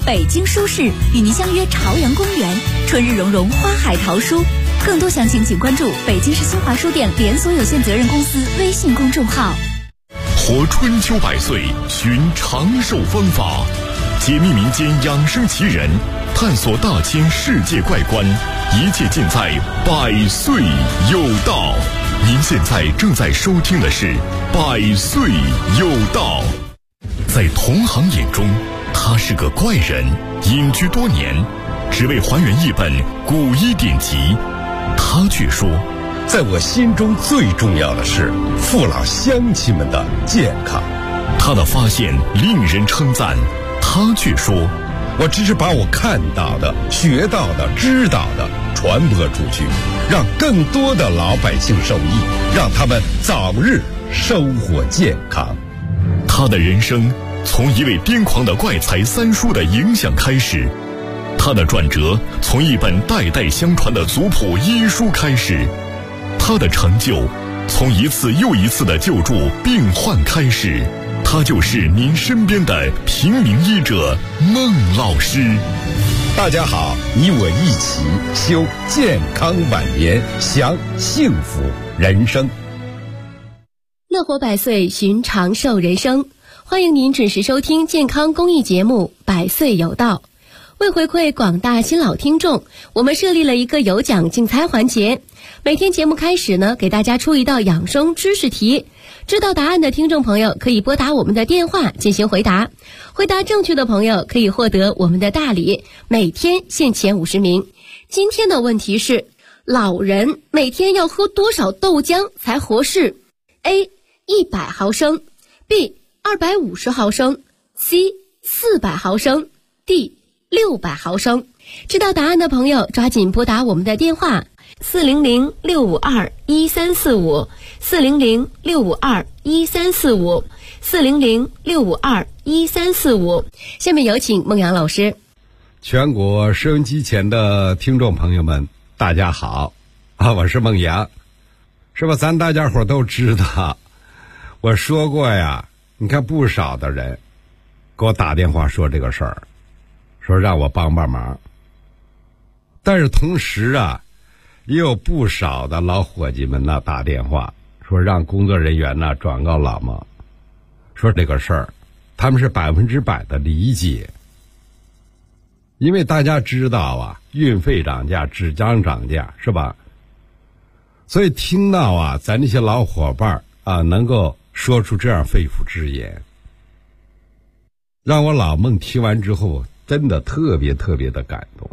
北京书市与您相约朝阳公园，春日融融，花海淘书。更多详情请关注北京市新华书店连锁有限责任公司微信公众号。 活春秋百岁，寻长寿方法，解密民间养生奇人，探索大千世界怪观，一切尽在百岁有道。您现在正在收听的是百岁有道。在同行眼中，他是个怪人，隐居多年，只为还原一本古医典籍。他却说， 在我心中最重要的是父老乡亲们的健康。 他的发现令人称赞，他却说， 我只是把我看到的、学到的、知道的传播出去，让更多的老百姓受益，让他们早日生活健康。 他的人生从一位癫狂的怪才三叔的影响开始，他的转折从一本代代相传的族谱医书开始，他的成就从一次又一次的救助病患开始。他就是您身边的平民医者孟老师。 大家好，你我一起修健康晚年，享幸福人生。 乐活百岁，寻长寿人生。欢迎您准时收听健康公益节目《百岁有道》。为回馈广大新老听众，我们设立了一个有奖竞猜环节。每天节目开始呢，给大家出一道养生知识题，知道答案的听众朋友可以拨打我们的电话进行回答，回答正确的朋友可以获得我们的大礼，每天限前50名。今天的问题是，老人每天要喝多少豆浆才合适？ A 100毫升， B 250毫升， C 400毫升， D 600毫升。知道答案的朋友抓紧拨打我们的电话400-652-1345 400-652-1345 400-652-1345。下面有请孟阳老师。 全国收音机前的听众朋友们，大家好我是孟阳。是吧，咱大家伙都知道，我说过呀，你看不少的人给我打电话说这个事儿，说让我帮帮忙。但是同时啊，也有不少的老伙计们呢打电话说让工作人员呢转告老孟，说这个事儿他们是100%的理解。因为大家知道啊，运费涨价，纸浆涨价，是吧？所以听到啊咱这些老伙伴啊能够说出这样肺腑之言，让我老孟听完之后真的特别的感动。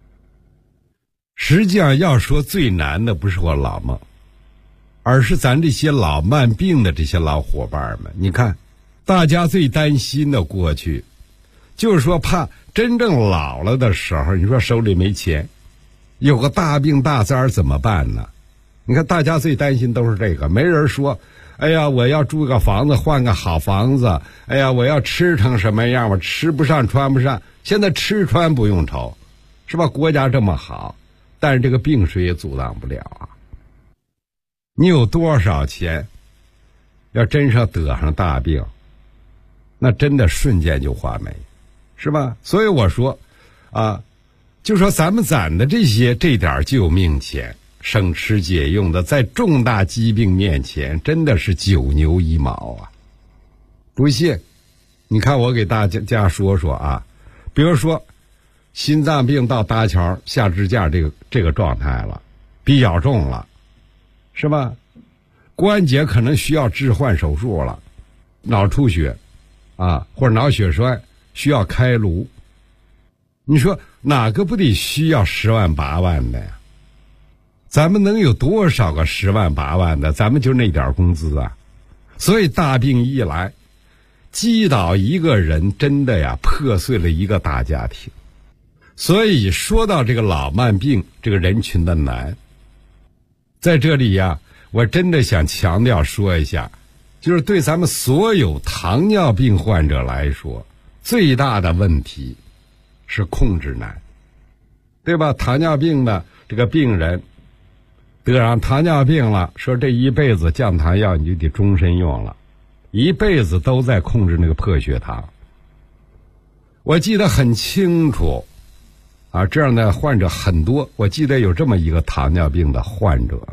实际上要说最难的不是我老孟，而是咱这些老慢病的这些老伙伴们。你看，大家最担心的过去就是说怕真正老了的时候，你说手里没钱，有个大病大灾怎么办呢？你看大家最担心都是这个，没人说哎呀我要住个房子换个好房子，哎呀我要吃成什么样，我吃不上穿不上。现在吃穿不用愁，是吧？国家这么好，但是这个病谁也阻挡不了啊。你有多少钱，要真是得上大病，那真的瞬间就花没，是吧？所以我说啊，就说咱们攒的这点救命钱，省吃俭用的，在重大疾病面前真的是9牛1毛啊。不信你看我给大家说说啊，比如说心脏病到搭桥下支架这个状态了，比较重了，是吧？关节可能需要置换手术了，脑出血啊或者脑血栓需要开颅，你说哪个不得需要10万8万的呀？咱们能有多少个10万8万的？咱们就那点工资啊！所以大病一来，击倒一个人，真的呀破碎了一个大家庭。所以说到这个老慢病这个人群的难，在这里呀，我真的想强调说一下，就是对咱们所有糖尿病患者来说，最大的问题是控制难，对吧？糖尿病的这个病人得上糖尿病了，说这一辈子降糖药你就得终身用了，一辈子都在控制那个破血糖。 我记得很清楚啊，这样的患者很多。我记得有这么一个糖尿病的患者，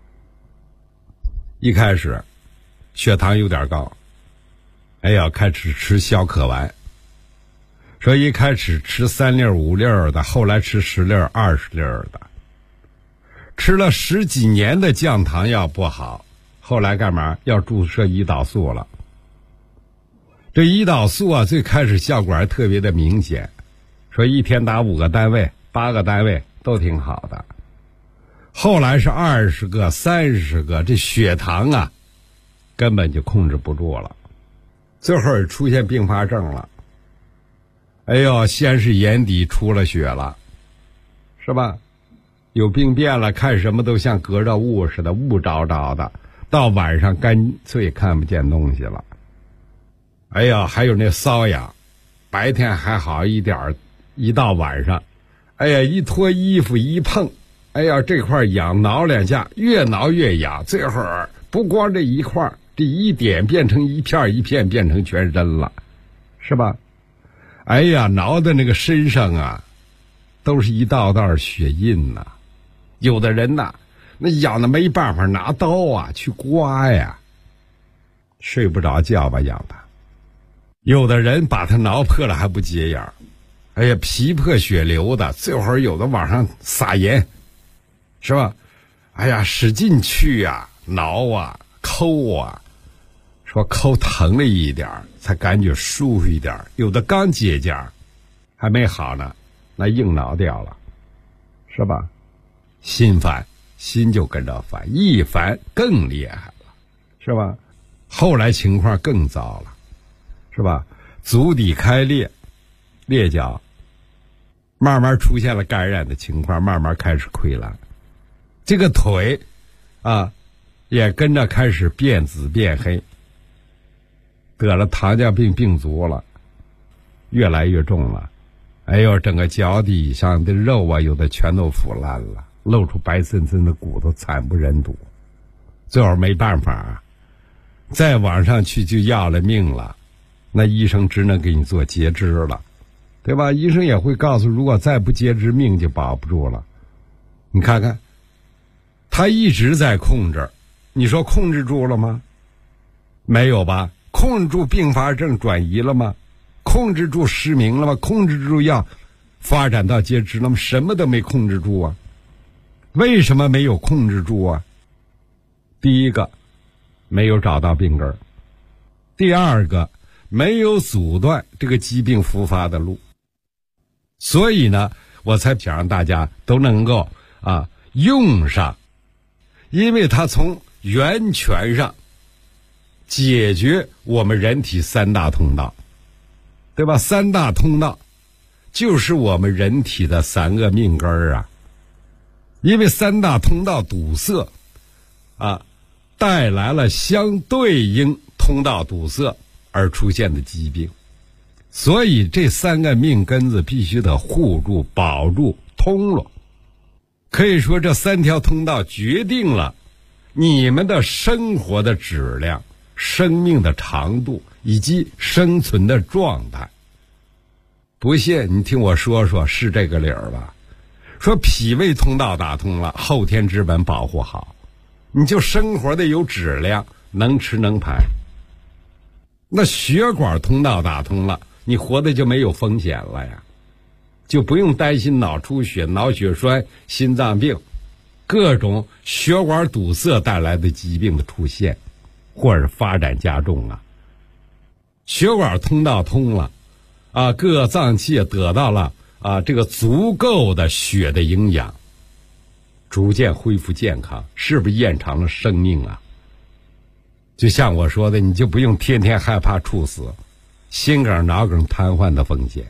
一开始血糖有点高，哎呀，开始吃消渴丸，说一开始吃3粒5粒的，后来吃10粒20粒的，吃了10几年的降糖药不好，后来干嘛要注射胰岛素了。这胰岛素啊，最开始效果还特别的明显，说一天打5个单位8个单位都挺好的，后来是20个30个，这血糖啊根本就控制不住了，最后也出现并发症了。哎呦，先是眼底出了血了，是吧？有病变了，看什么都像隔着雾似的，雾着着的，到晚上干脆看不见东西了。哎呀，还有那瘙痒，白天还好一点，一到晚上，哎呀，一脱衣服一碰，哎呀，这块痒，挠2下，越挠越痒，最后不光这一块，这一点变成一片一片，变成全身了，是吧？哎呀，挠的那个身上啊，都是一道道血印呐。有的人呐，那痒的没办法，拿刀啊去刮呀，睡不着觉吧，痒的。有的人把它挠破了还不解痒，哎呀，皮破血流的，最后有的往上撒盐，是吧？哎呀，使劲去啊，挠啊，抠啊，说抠疼了一点才感觉舒服一点，有的刚结痂还没好呢，那硬挠掉了，是吧？心烦，心就跟着烦，一烦更厉害了，是吧？后来情况更糟了，是吧？足底开裂，裂脚，慢慢出现了感染的情况，慢慢开始溃烂，这个腿啊也跟着开始变紫变黑，得了糖尿病病足了，越来越重了。哎呦，整个脚底上的肉啊，有的全都腐烂了，露出白森森的骨头，惨不忍睹。最后没办法，再往上去就要了命了，那医生只能给你做截肢了，对吧？医生也会告诉，如果再不截肢，命就保不住了。你看看，他一直在控制，你说控制住了吗？没有吧？控制住并发症转移了吗？控制住失明了吗？控制住要发展到截肢了吗？什么都没控制住啊。为什么没有控制住啊？第一个，没有找到病根；第二个，没有阻断这个疾病复发的路。所以呢，我才想让大家都能够用上，因为它从源泉上解决我们人体3大通道，对吧？3大通道就是我们人体的3个命根儿啊。因为3大通道堵塞带来了相对应通道堵塞而出现的疾病，所以这3个命根子必须得护住、保住、通了。可以说这3条通道决定了你们的生活的质量、生命的长度以及生存的状态。不信你听我说说，是这个理儿吧？说脾胃通道打通了，后天之本保护好，你就生活的有质量，能吃能排。那血管通道打通了，你活的就没有风险了呀，就不用担心脑出血、脑血栓、心脏病各种血管堵塞带来的疾病的出现或者发展加重啊。血管通道通了各脏器得到了这个足够的血的营养，逐渐恢复健康，是不是延长了生命啊？就像我说的，你就不用天天害怕猝死、心梗、脑梗瘫痪的风险。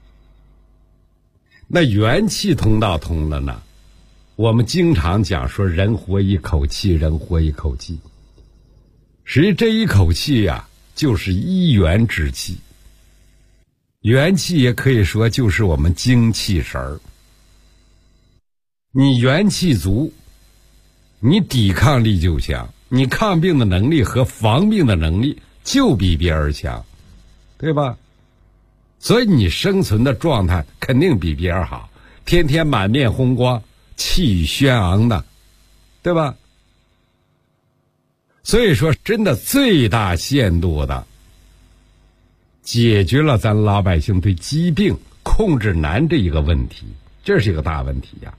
那元气通道通了呢，我们经常讲说人活一口气，人活一口气，实际这一口气就是一元之气。元气也可以说就是我们精气神儿。你元气足，你抵抗力就强，你抗病的能力和防病的能力就比别人强，对吧？ 所以你生存的状态肯定比别人好，天天满面红光，气宇轩昂的，对吧？所以说真的最大限度的解决了咱老百姓对疾病控制难这一个问题，这是一个大问题呀。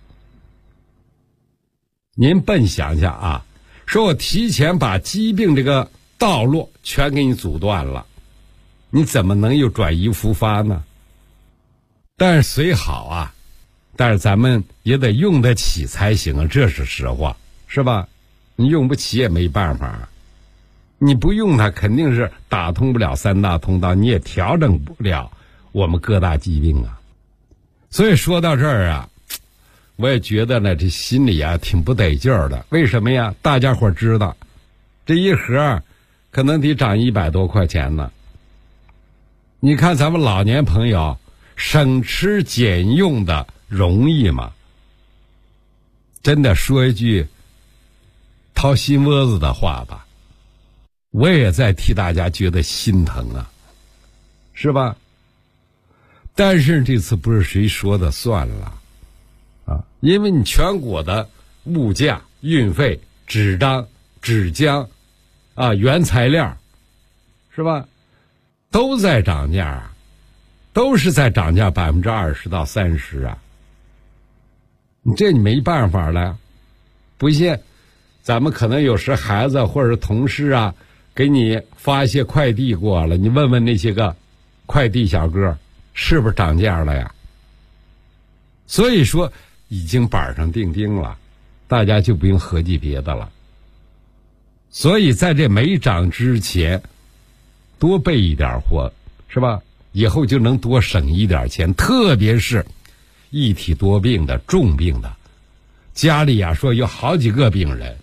您笨想想啊，说我提前把疾病这个道路全给你阻断了，你怎么能又转移复发呢？但是虽好啊，但是咱们也得用得起才行啊，这是实话，是吧？你用不起也没办法，你不用它肯定是打通不了三大通道，你也调整不了我们各大疾病啊。所以说到这儿啊，我也觉得呢，这心里啊挺不得劲儿的。为什么呀？大家伙知道这一盒可能得涨100多块钱呢。你看咱们老年朋友省吃俭用的容易吗？真的说一句掏心窝子的话吧，我也在替大家觉得心疼啊，是吧？但是这次不是谁说的算了啊，因为你全国的物价、运费、纸张、纸浆啊、原材料，是吧？都在涨价啊，都是在涨价20%到30%啊。你没办法了，不信，咱们可能有时孩子或者同事啊，给你发一些快递过了，你问问那些个快递小哥，是不是涨价了呀？所以说已经板上钉钉了，大家就不用合计别的了。所以在这没涨之前多备一点货，是吧？以后就能多省一点钱，特别是一体多病的重病的，家里啊说有好几个病人，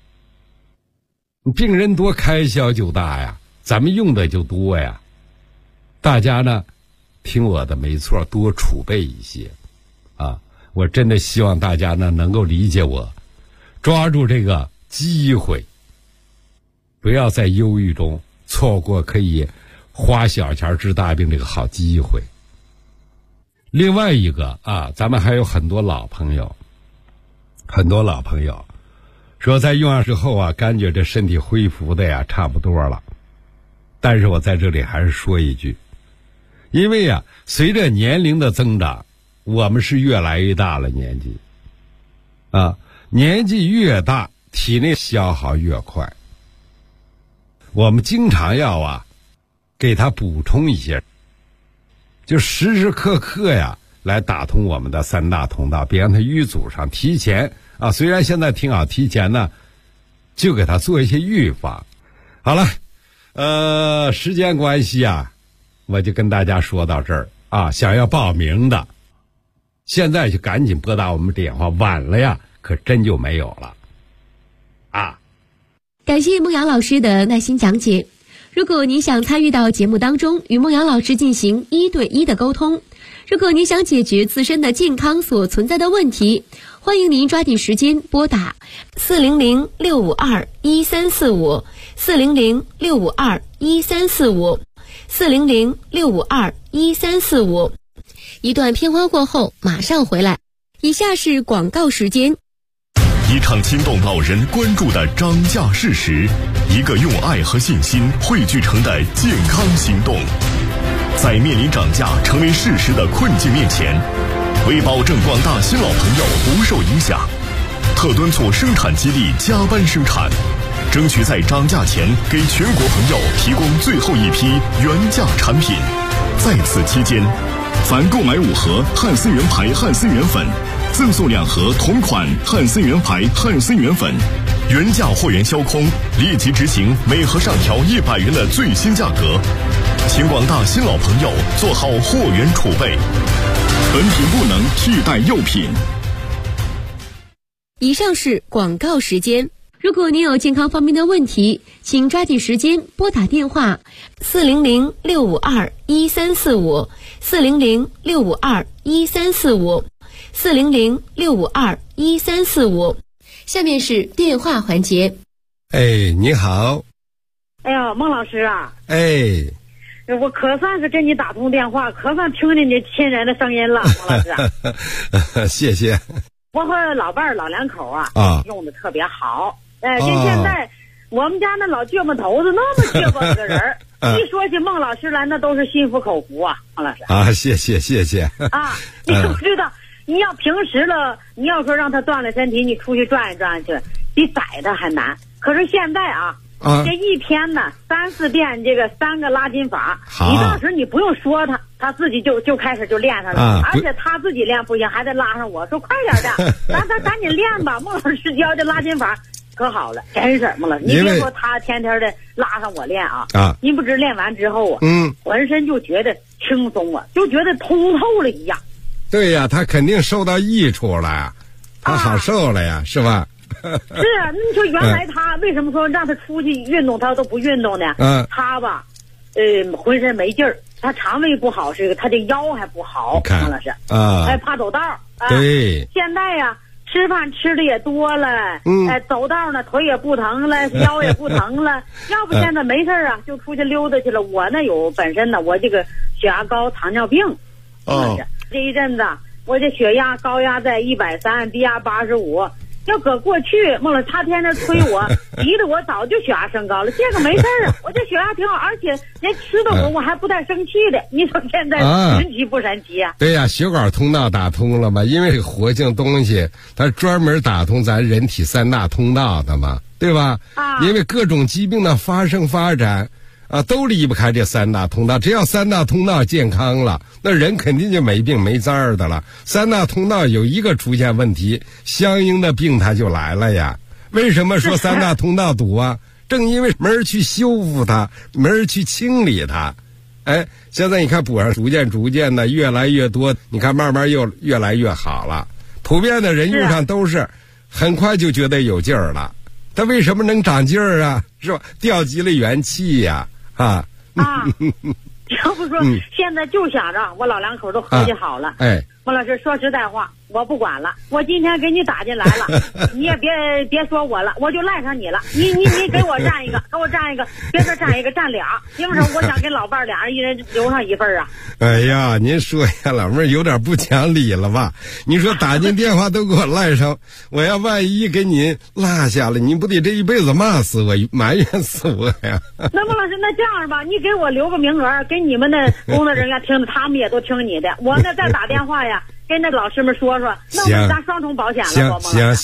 病人多开销就大呀，咱们用的就多呀。大家呢听我的没错，多储备一些啊！我真的希望大家呢能够理解我，抓住这个机会，不要在忧郁中错过可以花小钱治大病这个好机会。另外一个啊，咱们还有很多老朋友说在用上之后啊，感觉这身体恢复的呀差不多了。但是我在这里还是说一句，因为啊随着年龄的增长，我们是越来越大了，年纪啊，年纪越大体内消耗越快，我们经常要啊给它补充一些，就时时刻刻呀来打通我们的三大通道，别让它淤阻上。提前啊，虽然现在挺好，提前呢就给它做一些预防。好了，时间关系啊，我就跟大家说到这儿啊。想要报名的，现在就赶紧拨打我们电话，晚了呀可真就没有了啊。 感谢孟阳老师的耐心讲解。如果您想参与到节目当中，与孟阳老师进行1对1的沟通，如果您想解决自身的健康所存在的问题，欢迎您抓紧时间拨打400-652-1345 400-652-1345 400-652-1345。一段片花过后马上回来。以下是广告时间。 一场惊动老人关注的涨价事实，一个用爱和信心汇聚成的健康行动。在面临涨价成为事实的困境面前，为保证广大新老朋友不受影响，特敦促生产基地加班生产，争取在涨价前给全国朋友提供最后一批原价产品。在此期间，凡购买5盒汉森源牌汉森源粉，赠送2盒同款汉森源牌汉森源粉，原价货源销空，立即执行每盒上调100元的最新价格。请广大新老朋友做好货源储备，本品不能替代药品。 以上是广告时间。如果您有健康方面的问题，请抓紧时间拨打电话400-652-1345 400-652-1345 400-652-1345。下面是电话环节。 哎，你好。 哎呀，孟老师啊。 哎。 我可算是跟你打通电话，可算听见你亲人的声音了，王老师。 谢谢。 我和老伴儿老两口啊，用的特别好。跟现在我们家那老芥末头子那么结巴个人儿，一说起孟老师来，那都是心服口服啊，王老师。 谢谢。 你都知道，你要平时了，你要说让他锻炼身体，你出去转一转去，比宰他还难。可是现在这一天呢3、4遍这个3个拉筋法，你到时你不用说他自己就开始就练上了，而且他自己练不行，还得拉上我说快点的，咱赶紧练吧。孟老师教这拉筋法可好了，真是孟老师，你别说他天天的拉上我练您不知练完之后浑身就觉得轻松就觉得通透了一样。 对呀，他肯定受到益处了，他好受了呀，是吧？ 是啊，你说原来他为什么说让他出去运动他都不运动呢？他吧，浑身没劲儿，他肠胃不好，是他的腰还不好，王老师怕走道对， 现在呀，吃饭吃的也多了，走道呢腿也不疼了，腰也不疼了。要不现在没事就出去溜达去了。我呢本身呢，我这个血压高、糖尿病，这一阵子我这血压高压在130，低压85。要搁过去，孟老师他天天催我，逼得我早就血压升高了。这个没事我这血压挺好，而且连吃的我还不带生气的。你说现在神奇不神奇啊？ 对呀，血管通道打通了嘛，因为活性东西它专门打通咱人体3大通道的嘛，对吧？因为各种疾病的发生发展都离不开这3大通道。只要3大通道健康了，那人肯定就没病没灾儿的了。3大通道有一个出现问题，相应的病它就来了呀。为什么说3大通道堵啊？正因为没人去修复它，没人去清理它。现在你看补上逐渐的越来越多，你看慢慢又越来越好了。普遍的人用上都是很快就觉得有劲儿了。它为什么能长劲儿啊？是吧？调集了元气呀。 要不说现在就想着我老两口都合计好了。孟老师说实在话，我不管了，我今天给你打进来了，你也别说我了，我就赖上你了。你给我占一个，给我占一个，别说占一个，占俩，因为我想跟老伴俩人一人留上一份啊。 哎呀，您说呀，老妹儿有点不讲理了吧？你说打进电话都给我赖上，我要万一给你落下了，你不得这一辈子骂死我，埋怨死我呀？ 那孟老师，那这样吧，你给我留个名额，给你们的工作人员听，他们也都听你的，我呢再打电话呀。跟那老师们说，那我们咱双重保险了。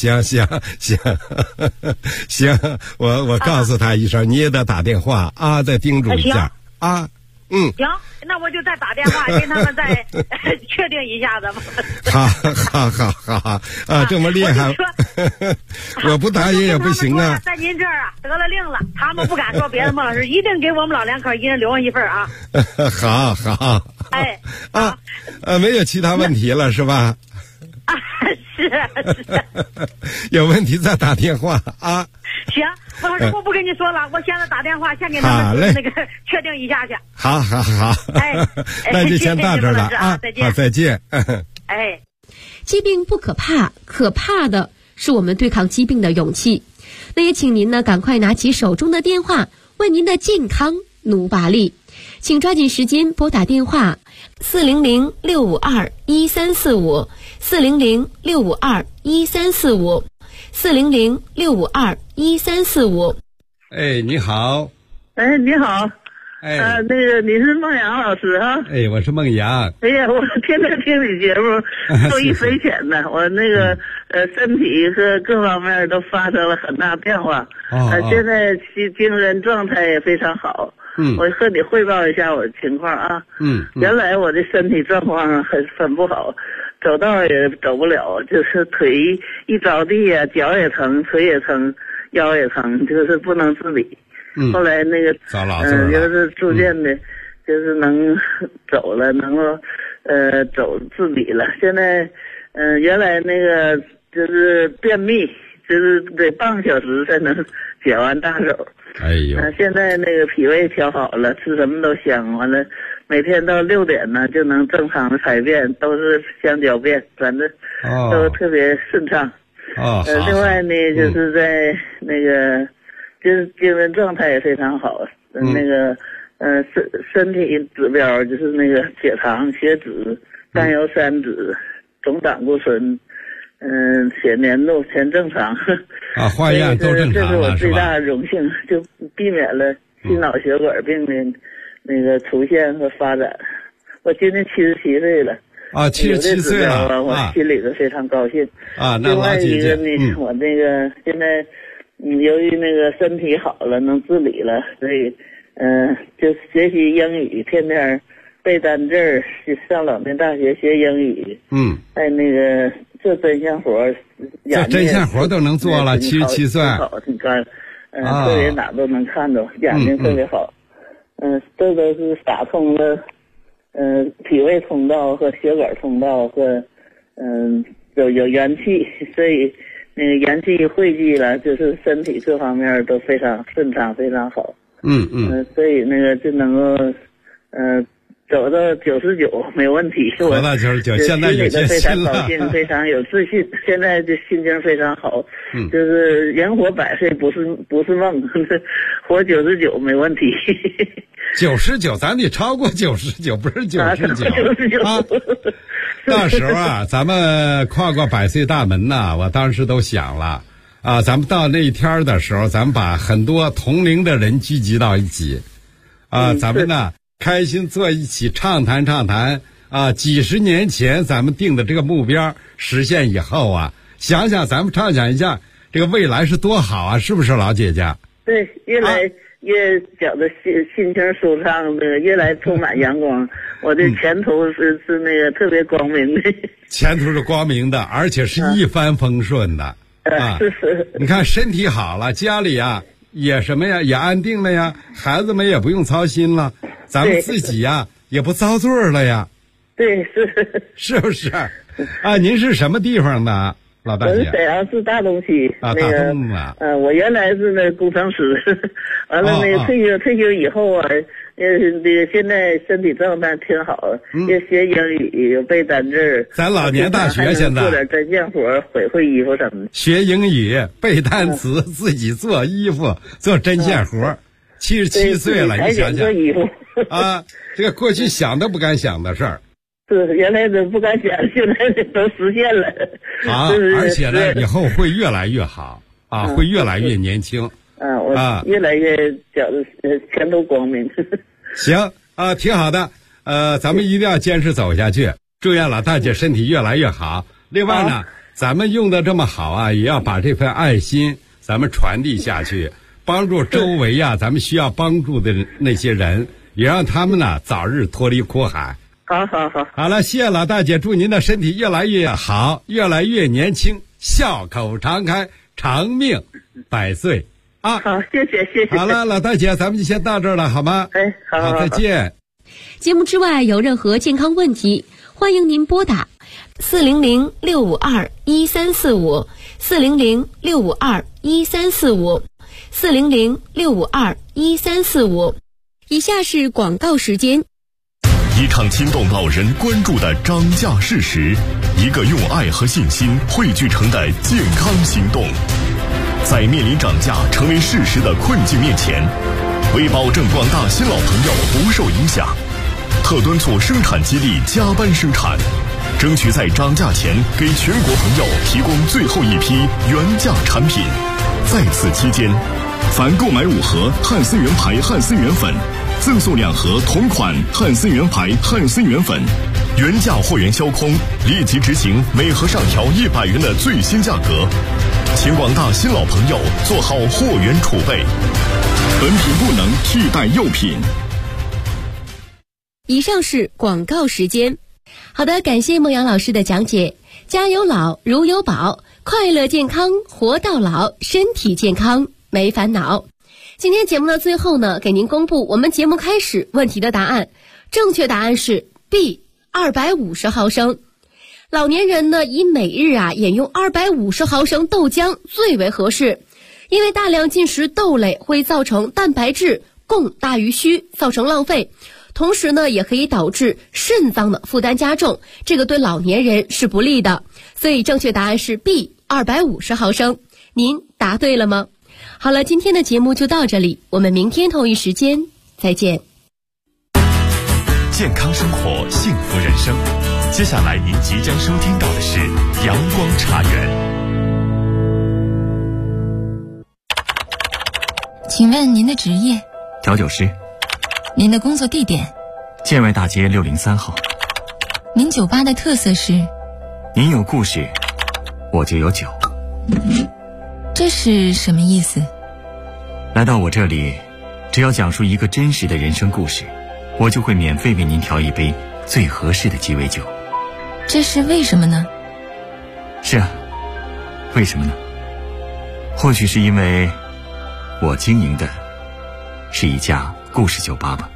行，我告诉他一声，你也得打电话再叮嘱一下行， 那我就再打电话跟他们再确定一下子吧。 好这么厉害，我不答应也不行啊。 在您这儿得了令了，他们不敢说别的，孟老师一定给我们老两口一人留上一份啊。 好。没有其他问题了是吧？ 是。 有问题再打电话行，孟老师，我不跟你说了，我现在打电话先给他们那个确定一下去。 好。那就先到这儿了再见。 再见。 疾病不可怕，可怕的是我们对抗疾病的勇气。那也请您呢赶快拿起手中的电话，为您的健康努把力。请抓紧时间拨打电话400-652-1345 400-652-1345 400-652-1345。 你好。 你好。那个你是孟阳老师哈？ 我是孟阳。 哎呀，我天天听你节目，受益匪浅的。我那个身体和各方面都发生了很大变化。现在精神状态也非常好。我和你汇报一下我的情况啊。原来我的身体状况很不好，走道也走不了，就是腿一着地呀，脚也疼，腿也疼，腰也疼，就是不能自理。后来那个就是逐渐的，就是能走了，能够走自理了。现在原来那个就是便秘，就是得半个小时才能解完大手。现在那个脾胃调好了，吃什么都香。完了，每天到6点呢就能正常的排便，都是香蕉便，反正都特别顺畅。另外呢，就是在那个就是精神状态也非常好。那个身体指标就是那个血糖、血脂、甘油三酯、总胆固醇，血粘度全正常。 啊，化验都正常了， 这是我最大的荣幸，就避免了心脑血管病的那个出现和发展。我今年77岁了。 啊，77岁了， 我心里头非常高兴。 啊，那老姐姐， 另外一个呢，我那个现在，由于那个身体好了，能自理了，所以，就学习英语，天天背单字，上老年大学学英语。在那个做针线活， 做针线活都能做了，77岁， 好，挺干，特别哪都能看着，眼睛特别好。这都是打通了。脾胃通道和血管通道和有元气，所以那个元气汇聚了，就是身体各方面都非常顺畅，非常好。所以那个就能够走到99没问题。 活到99，现在有非常高兴，非常有自信，现在的心情非常好。就是人活100岁不是梦，活99没问题。 99，咱得超过99，不是99啊！到时候啊，咱们跨过100岁大门呐，我当时都想了啊，咱们到那一天的时候，咱们把很多同龄的人聚集到一起啊，咱们呢开心坐一起畅谈啊，几十年前咱们定的这个目标实现以后啊，想想咱们畅想一下这个未来是多好啊，是不是老姐姐？ 对，越来越觉得心情舒畅的，越来充满阳光。我的前途是那个特别光明的。 前途是光明的，而且是一帆风顺的。 是。 你看身体好了，家里啊也什么呀，也安定了呀，孩子们也不用操心了，咱们自己呀也不遭罪了呀。 对， 是不是？啊，您是什么地方的？老大姐， 我是沈阳市大东区啊，大东啊。 我原来是那工程师，完了那个退休以后啊，这个现在身体状态挺好，也学英语，有背单字。 咱老年大学现在做点针线活，绘衣服什么的。 学英语，背单词，自己做衣服，做针线活。77岁了，你想想做衣服啊，这个过去想都不敢想的事儿。 是，原来都不敢想，现在都实现了。 啊，而且呢，以后会越来越好啊，会越来越年轻。 我越来越觉得前途光明。 行啊，挺好的。咱们一定要坚持走下去。祝愿老大姐身体越来越好。另外呢，咱们用的这么好啊，也要把这份爱心咱们传递下去，帮助周围啊咱们需要帮助的那些人，也让他们呢早日脱离苦海。好了，谢谢老大姐，祝您的身体越来越好，越来越年轻，笑口常开，长命100岁啊！ 好，谢谢。 好了，老大姐，咱们就先到这儿了，好吗？ 好， 再见。 节目之外有任何健康问题，欢迎您拨打400-652-1345 400-652-1345 400-652-1345。以下是广告时间。 一场惊动老人关注的涨价事实，一个用爱和信心汇聚成的健康行动。在面临涨价成为事实的困境面前，为保证广大新老朋友不受影响，特敦促生产基地加班生产，争取在涨价前给全国朋友提供最后一批原价产品。在此期间，凡购买5盒汉森源牌汉森源粉，赠送2盒同款汉森源牌汉森源粉，原价货源销空，立即执行每盒上调100元的最新价格，请广大新老朋友做好货源储备，本品不能替代幼品。 以上是广告时间。好的，感谢孟阳老师的讲解。家有老如有宝，快乐健康活到老，身体健康没烦恼。今天节目的最后呢，给您公布我们节目开始问题的答案。正确答案是 B 250毫升。老年人呢，以每日饮用250毫升豆浆最为合适，因为大量进食豆类会造成蛋白质供大于需，造成浪费，同时呢也可以导致肾脏的负担加重，这个对老年人是不利的。所以正确答案是 B 250毫升。您答对了吗？好了，今天的节目就到这里，我们明天同一时间再见。 健康生活，幸福人生。接下来您即将收听到的是阳光茶园。 请问您的职业？ 调酒师。 您的工作地点？ 建外大街603号。 您酒吧的特色是？ 您有故事，我就有酒。 这是什么意思？ 来到我这里，只要讲述一个真实的人生故事，我就会免费为您调一杯最合适的鸡尾酒。 这是为什么呢？ 是啊，为什么呢？或许是因为我经营的是一家故事酒吧吧。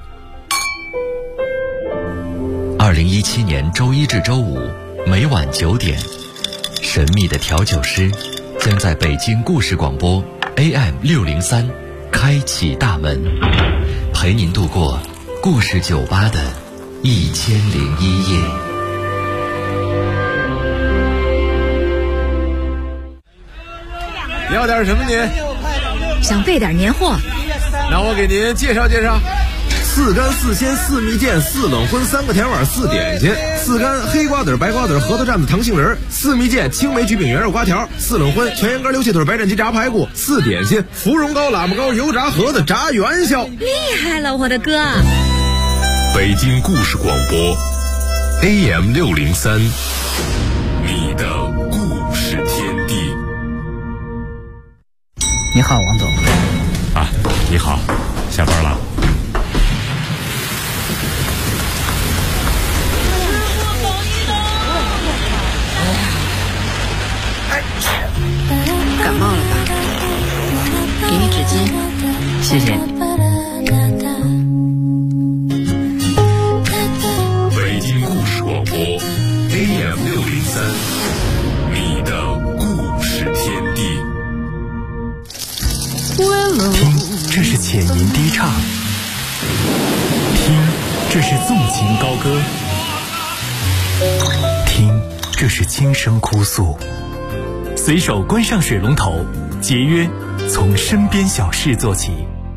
2017年周一至周五每晚9点，神秘的调酒师将在北京故事广播 AM603开启大门，陪您度过故事酒吧的1001夜。 要点什么您？ 想备点年货。 那我给您介绍介绍。4干4鲜4蜜饯4冷荤3个甜碗4点心，4干黑瓜子白瓜子核桃蘸子糖杏仁，4蜜饯青梅橘饼圆肉瓜条，4冷荤全羊肝溜蟹腿白斩鸡炸排骨，4点心芙蓉糕喇嘛糕油炸盒子炸元宵。 厉害了，我的哥！ 北京故事广播 AM603，你的故事天地。 你好，王总。 啊，你好，下班了。 感冒了吧？给你纸巾，谢谢。 北京故事广播 AM603，你的故事天地。 听，这是浅吟低唱；听，这是纵情高歌；听，这是轻声哭诉。随手关上水龙头，节约从身边小事做起。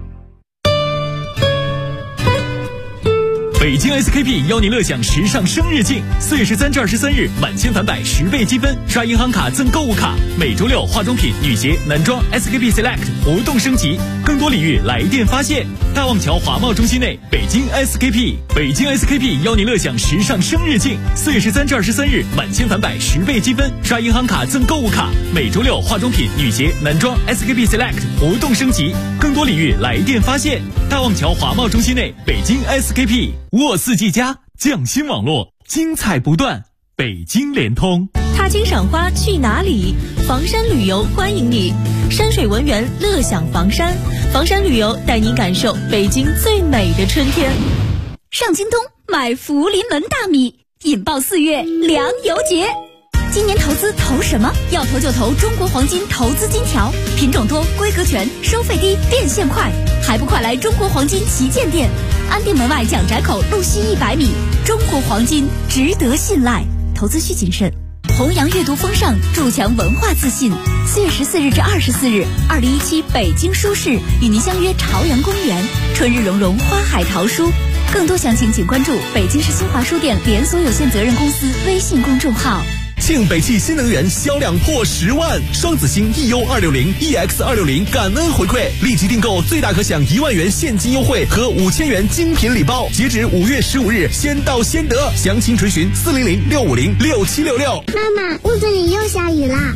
北京 SKP 邀您乐享时尚生日庆，4月13至23日满千返百10倍积分，刷银行卡赠购物卡。每周6化妆品、女鞋、男装 SKP Select 活动升级，更多礼遇来电发现。大望桥华贸中心内，北京 SKP， 北京 SKP 邀您乐享时尚生日庆，4月13至23日满千返百10倍积分，刷银行卡赠购物卡。每周6化妆品、女鞋、男装 SKP Select 活动升级，更多礼遇来电发现。大望桥华贸中心内，北京 SKP。沃四季家匠心网络，精彩不断。北京联通， 踏青赏花去哪里？房山旅游欢迎你，山水文园乐享房山。房山旅游带您感受北京最美的春天。上京东买福临门大米，引爆4月粮油节。今年投资投什么？要投就投中国黄金投资金条，品种多，规格全，收费低，变现快，还不快来中国黄金旗舰店，安定门外蒋宅口路西100米。中国黄金值得信赖，投资需谨慎。弘扬阅读风尚，筑强文化自信。4月14日至24日，2017北京书市与您相约朝阳公园，春日融融，花海淘书。更多详情请关注北京市新华书店连锁有限责任公司微信公众号。 庆北汽新能源销量破10万，双子星 EU260、EX260 感恩回馈，立即订购最大可享1万元现金优惠和5000元精品礼包，截止5月15日，先到先得。详情垂询400-650-6766。 妈妈，屋子里又下雨啦。